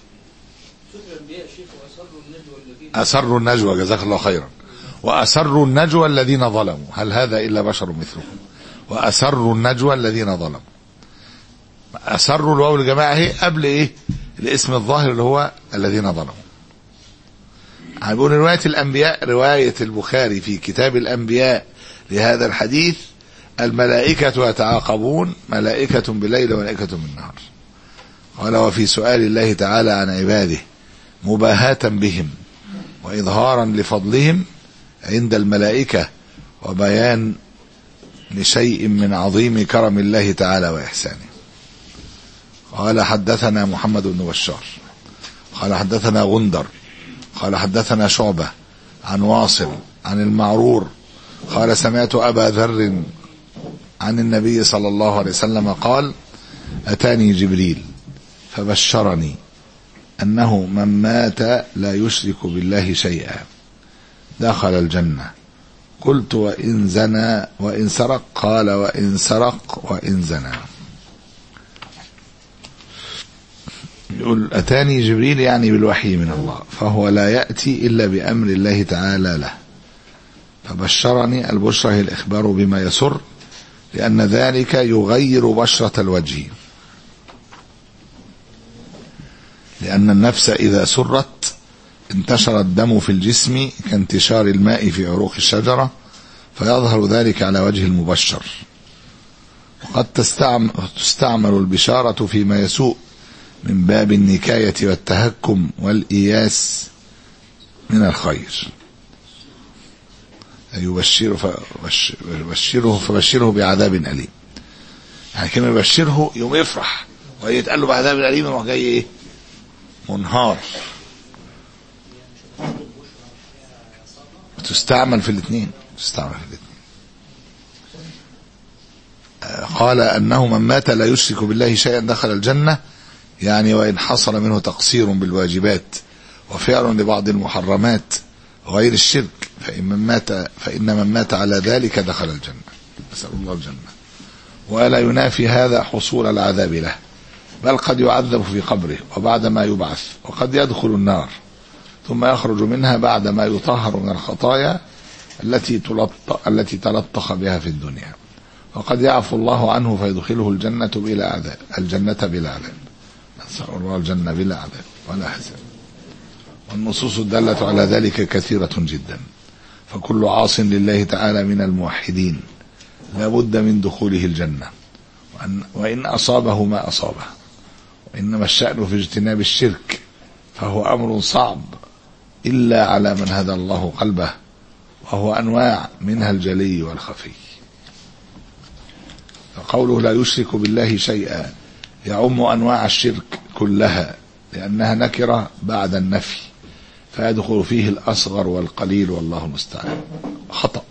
أسروا النجوى، جزاك الله خيرا. وأسروا النجوى الذين ظلموا، هل هذا إلا بشر مثلكم؟ وأسروا النجوى الذين ظلموا. أسروا الواو الجماعة هي قبل إيه؟ الاسم الظاهر اللي هو الذين ظلموا. هنقول رواية الأنبياء، رواية البخاري في كتاب الأنبياء لهذا الحديث، الملائكة يتعاقبون، ملائكة بالليل وملائكة بالنهار. قال وفي سؤال الله تعالى عن عباده مباهاة بهم وإظهارا لفضلهم عند الملائكة وبيان لشيء من عظيم كرم الله تعالى وإحسانه. قال حدثنا محمد بن بشار قال حدثنا غندر قال حدثنا شعبة عن واصل عن المعرور قال سمعت أبا ذر عن النبي صلى الله عليه وسلم قال أتاني جبريل فبشرني أنه من مات لا يشرك بالله شيئا دخل الجنة. قلت وإن زنى وإن سرق؟ قال وإن سرق وإن زنى. يقول أتاني جبريل يعني بالوحي من الله، فهو لا يأتي إلا بأمر الله تعالى له. فبشرني، البشرى هي الإخبار بما يسر، لأن ذلك يغير بشرة الوجه، لأن النفس إذا سرت انتشر الدم في الجسم كانتشار الماء في عروق الشجرة، فيظهر ذلك على وجه المبشر. وقد تستعمل البشارة فيما يسوء من باب النكاية والتهكم والإياس من الخير. يبشره فبشره فبشره بعذاب أليم، يعني كما يبشره يوم يفرح ويتقال له بعذاب أليم يروح جاي ايه، منهار. تستعمل في الاثنين، تستعمل في الاثنين. قال أنه من مات لا يشرك بالله شيئا دخل الجنة، يعني وإن حصل منه تقصير بالواجبات وفعل لبعض المحرمات غير الشرك، فإن من مات فإن من مات على ذلك دخل الجنة، نسأل الله الجنة. ولا ينافي هذا حصول العذاب له، بل قد يعذب في قبره وبعدما يبعث، وقد يدخل النار ثم يخرج منها بعدما يطهر من الخطايا التي تلطخ التي تلطخ بها في الدنيا، وقد يعفو الله عنه فيدخله الجنة بلا عذاب، الجنة بلا عذاب، نسأل الله الجنة بلا عذاب ولا حساب. والنصوص الدالة على ذلك كثيرة جدا، فكل عاص لله تعالى من الموحدين لا بد من دخوله الجنة، وإن أصابه ما أصابه. وإنما الشأن في اجتناب الشرك، فهو أمر صعب إلا على من هدى الله قلبه، وهو أنواع منها الجلي والخفي. فقوله لا يشرك بالله شيئا يعم أنواع الشرك كلها، لأنها نكرة بعد النفي، فيدخل فيه الأصغر والقليل، والله المستعان. خطأ،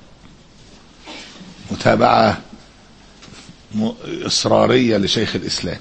متابعة إصرارية لشيخ الإسلام.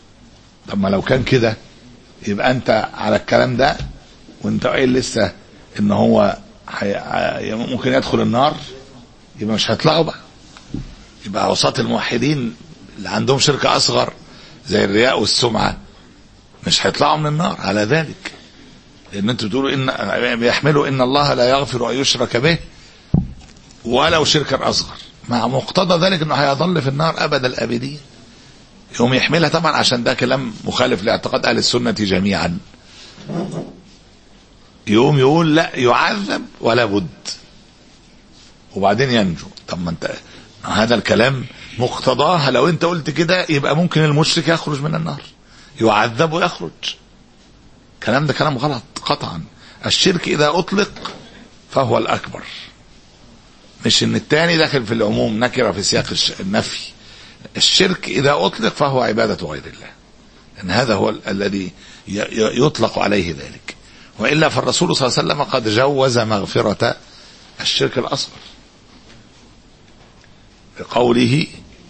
طب ما لو كان كده يبقى أنت على الكلام ده وأنت قايل لسه ان هو حي... ممكن يدخل النار، يبقى مش هيطلعوا بقى. يبقى عصاة الموحدين اللي عندهم شرك اصغر زي الرياء والسمعة مش هيطلعوا من النار على ذلك، لان انتوا بتقولوا ان بيحملوا ان الله لا يغفر ان يشرك به ولو شركا اصغر، مع مقتضى ذلك انه هيضل في النار ابد الابدين. يوم يحملها طبعا عشان ده كلام مخالف لاعتقاد اهل السنة جميعا، يوم يقول لا يعذب ولا بد وبعدين ينجو. طب ما انت هذا الكلام مقتضاه لو انت قلت كده يبقى ممكن المشرك يخرج من النار، يعذب ويخرج. الكلام ده كلام غلط قطعا. الشرك اذا اطلق فهو الاكبر، مش ان الثاني داخل في العموم نكره في سياق النفي. الشرك اذا اطلق فهو عباده غير الله، لان هذا هو الذي يطلق عليه ذلك. والا فالرسول صلى الله عليه وسلم قد جوز مغفره الشرك الاصغر بقوله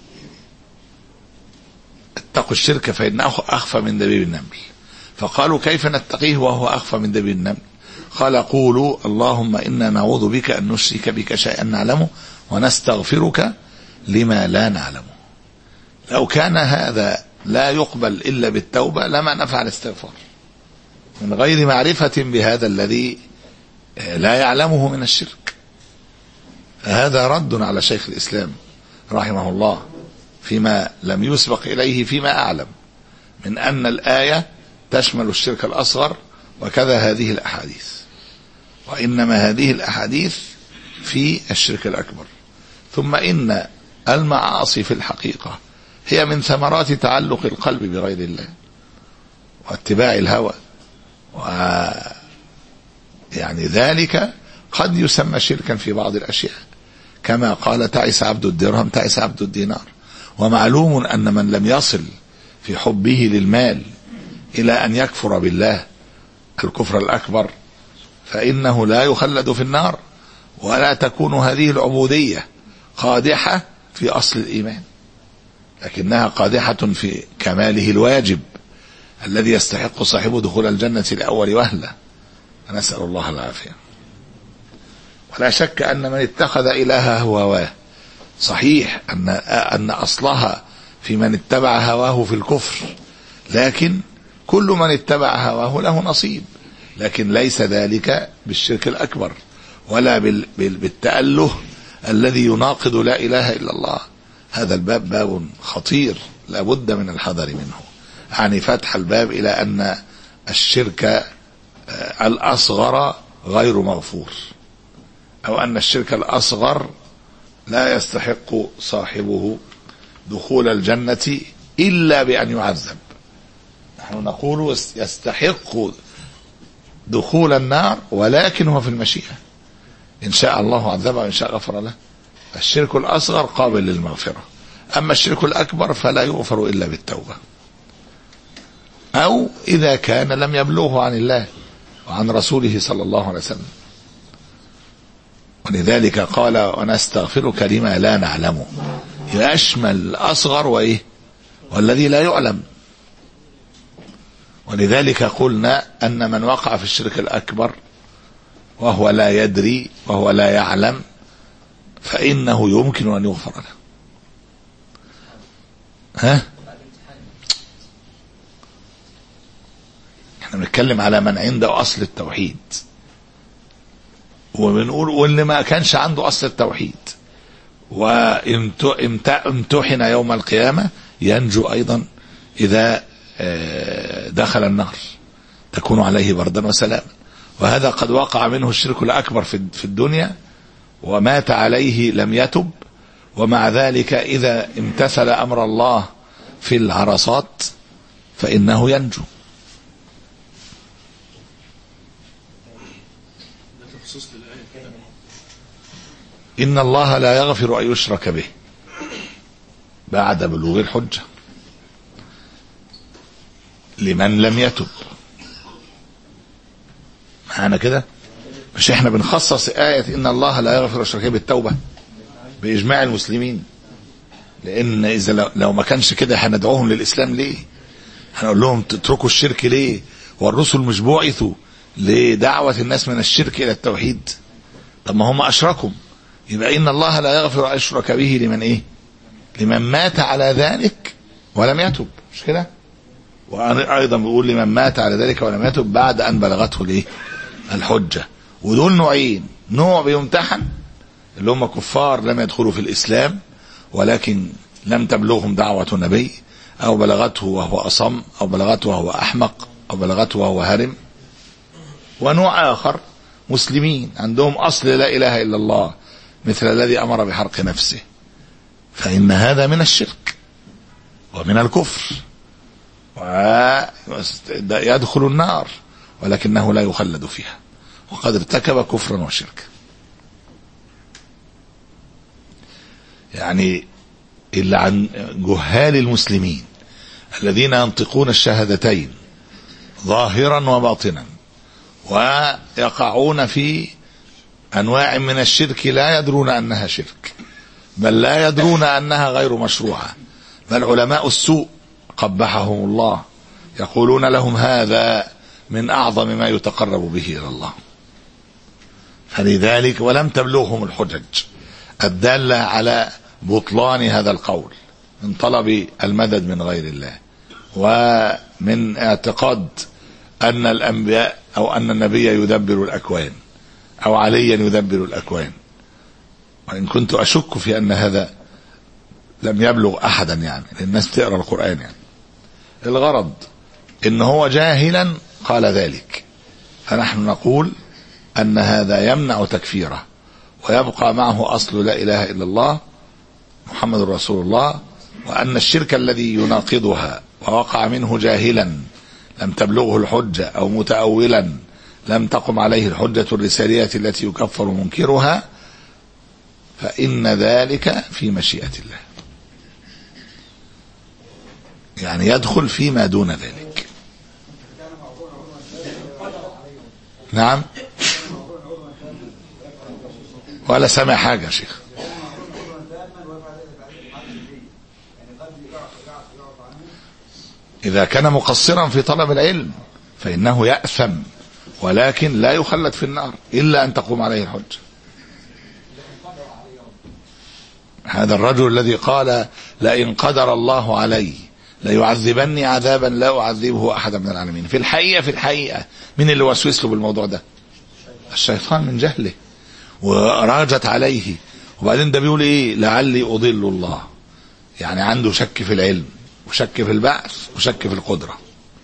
اتقوا الشرك فانه اخفى من دبيب النمل. فقالوا كيف نتقيه وهو اخفى من دبيب النمل؟ قال قولوا اللهم انا نعوذ بك ان نشرك بك شيئا نعلمه ونستغفرك لما لا نعلمه. لو كان هذا لا يقبل الا بالتوبه لما نفع الاستغفار من غير معرفه بهذا الذي لا يعلمه من الشرك. هذا رد على شيخ الاسلام رحمه الله فيما لم يسبق اليه فيما اعلم من ان الايه تشمل الشرك الاصغر وكذا هذه الاحاديث، وانما هذه الاحاديث في الشرك الاكبر. ثم ان المعاصي في الحقيقه هي من ثمرات تعلق القلب بغير الله واتباع الهوى، و يعني ذلك قد يسمى شركا في بعض الاشياء، كما قال تعس عبد الدرهم تعس عبد الدينار. ومعلوم ان من لم يصل في حبه للمال الى ان يكفر بالله الكفر الاكبر فانه لا يخلد في النار، ولا تكون هذه العبوديه قادحه في اصل الايمان، لكنها قادحه في كماله الواجب الذي يستحق صاحبه دخول الجنه لاول وهله، نسال الله العافيه. ولا شك ان من اتخذ الهه هواه، صحيح ان ان اصلها في من اتبع هواه في الكفر، لكن كل من اتبع هواه له نصيب، لكن ليس ذلك بالشرك الأكبر ولا بالتأله الذي يناقض لا إله إلا الله. هذا الباب باب خطير لا بد من الحذر منه، يعني فتح الباب إلى أن الشرك الأصغر غير مغفور، أو أن الشرك الأصغر لا يستحق صاحبه دخول الجنة إلا بأن يعذب. نحن نقول يستحق دخول النار ولكن هو في المشيئة، إن شاء الله عذبه وإن شاء غفر له. الشرك الأصغر قابل للمغفرة، أما الشرك الأكبر فلا يغفر إلا بالتوبة، أو إذا كان لم يبلغه عن الله وعن رسوله صلى الله عليه وسلم. ولذلك قال ونستغفرك لما لا نعلمه، يشمل الأصغر وإيه والذي لا يعلم. ولذلك قلنا أن من وقع في الشرك الأكبر وهو لا يدري وهو لا يعلم فإنه يمكن أن يغفر له. ها؟ احنا بنتكلم على من عنده أصل التوحيد، وبنقول واللي ما كانش عنده أصل التوحيد وامتحن يوم القيامة ينجو أيضا إذا دخل النار تكون عليه بردا وسلاما. وهذا قد وقع منه الشرك الأكبر في الدنيا ومات عليه لم يتب، ومع ذلك إذا امتثل أمر الله في العرصات فإنه ينجو. إن الله لا يغفر أن يشرك به بعد بلوغ الحجة لمن لم يتب. معنا كده؟ مش احنا بنخصص آية إن الله لا يغفر الشرك بالتوبة بإجماع المسلمين، لأن إذا لو ما كانش كده هندعوهم للإسلام ليه؟ هنقول لهم تتركوا الشرك ليه؟ والرسل مش بعثوا لدعوة الناس من الشرك إلى التوحيد؟ طب ما هم أشركوا، يبقى إن الله لا يغفر أن يشرك به لمن إيه؟ لمن مات على ذلك ولم يتب، مش كده؟ وأيضا بيقول لمن مات على ذلك ولم يتب بعد أن بلغته الإيه؟ الحجة. ودول نوعين، نوع بيمتحن اللي هم كفار لم يدخلوا في الإسلام ولكن لم تبلغهم دعوة النبي، أو بلغته وهو أصم، أو بلغته وهو أحمق، أو بلغته وهو هرم. ونوع آخر مسلمين عندهم أصل لا إله إلا الله مثل الذي أمر بحرق نفسه، فإن هذا من الشرك ومن الكفر ويدخل النار ولكنه لا يخلد فيها وقد ارتكب كفرا وشركا. يعني إلا عن جهال المسلمين الذين ينطقون الشهادتين ظاهرا وباطنا ويقعون في أنواع من الشرك لا يدرون أنها شرك، بل لا يدرون أنها غير مشروعة، بل علماء السوء قبحهم الله يقولون لهم هذا من أعظم ما يتقرب به إلى الله. فلذلك ولم تبلغهم الحجج الدالة على بطلان هذا القول من طلب المدد من غير الله، ومن اعتقاد أن الأنبياء أو أن النبي يدبر الأكوان أو عليا يدبر الأكوان، وإن كنت أشك في أن هذا لم يبلغ أحدا، يعني للناس تقرأ القرآن. يعني الغرض إن هو جاهلا قال ذلك، فنحن نقول أن هذا يمنع تكفيره ويبقى معه أصل لا إله إلا الله محمد رسول الله، وأن الشرك الذي يناقضها ووقع منه جاهلا لم تبلغه الحجة أو متأولا لم تقم عليه الحجة الرسالية التي يكفر منكرها، فإن ذلك في مشيئة الله، يعني يدخل فيما دون ذلك. نعم، ولا سمع حاجة يا شيخ. إذا كان مقصرا في طلب العلم فإنه يأثم ولكن لا يخلد في النار إلا أن تقوم عليه الحجة. هذا الرجل الذي قال لئن قدر الله علي ليعذبني عذابا لا أعذبه أحدا من العالمين، في الحقيقة في الحقيقة من اللي وسوس له بالموضوع ده؟ الشيطان من جهله وراجت عليه. وبعدين ده بيقول ايه؟ لعلي أضل الله، يعني عنده شك في العلم وشك في البعث وشك في القدرة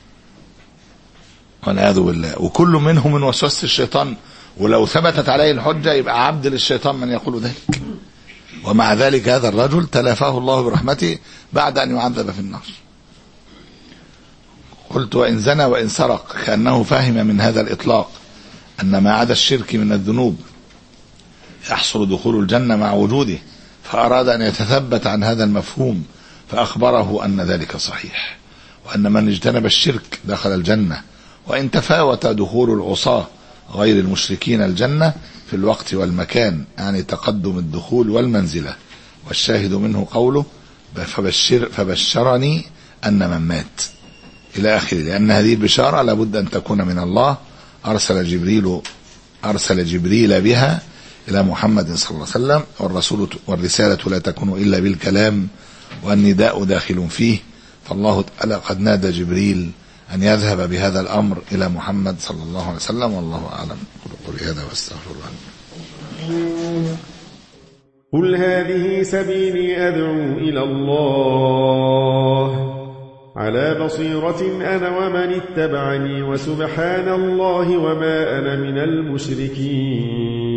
والعياذ بالله، وكل منهم من وسوسة الشيطان، ولو ثبتت عليه الحجة يبقى عبد للشيطان من يقول ذلك. ومع ذلك هذا الرجل تلافاه الله برحمته بعد أن يعذب في النار. قلت وإن زنى وإن سرق، كأنه فهم من هذا الإطلاق أن ما عدا الشرك من الذنوب يحصل دخول الجنة مع وجوده، فأراد أن يتثبت عن هذا المفهوم فأخبره أن ذلك صحيح، وأن من اجتنب الشرك دخل الجنة، وإن تفاوت دخول العصاة غير المشركين الجنة في الوقت والمكان، يعني تقدم الدخول والمنزلة. والشاهد منه قوله فبشر فبشرني أن من مات إلى آخره، لأن هذه البشارة لابد أن تكون من الله، أرسل جبريل أرسل جبريل بها إلى محمد صلى الله عليه وسلم، والرسول والرسالة لا تكون إلا بالكلام والنداء داخل فيه، فالله تعالى قد نادى جبريل أن يذهب بهذا الأمر إلى محمد صلى الله عليه وسلم، والله أعلم. قل هذا واستغفر الله. قل هذه سبيلي أدعو إلى الله على بصيرة أنا ومن اتبعني، وسبحان الله وما أنا من المشركين.